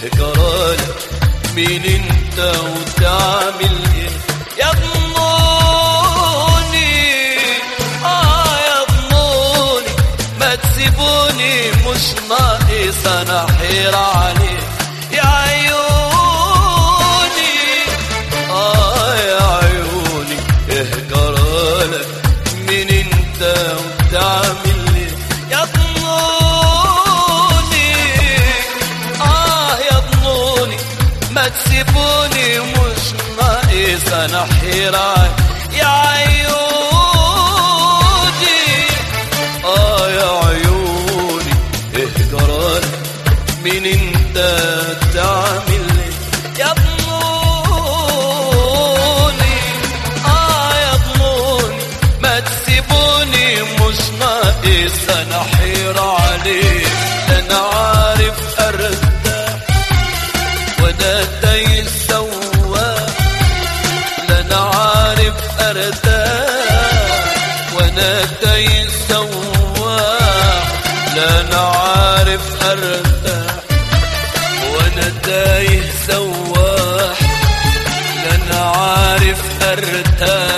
اهجرالك مين انت وتعمل ايه؟ يضموني يضموني ما تسيبوني مش ناقص انا حير عليه يا عيوني يا عيوني اهجرالك مين انت وتعمل ايه؟ يضموني يضموني ما تسيبوني مش ناقص انا حيرة يا عيوني يا عيوني اهجرالك مين انت تعمل ايه؟ يضموني يضموني ما تسيبوني مش ناقص انا حيرة عليه انا عارف ارتاح وانا تايه سواح لا انا عارف ارتاح وانا تايه سواح لا انا عارف ارتاح وانا تايه سواح لا انا عارف ارتاح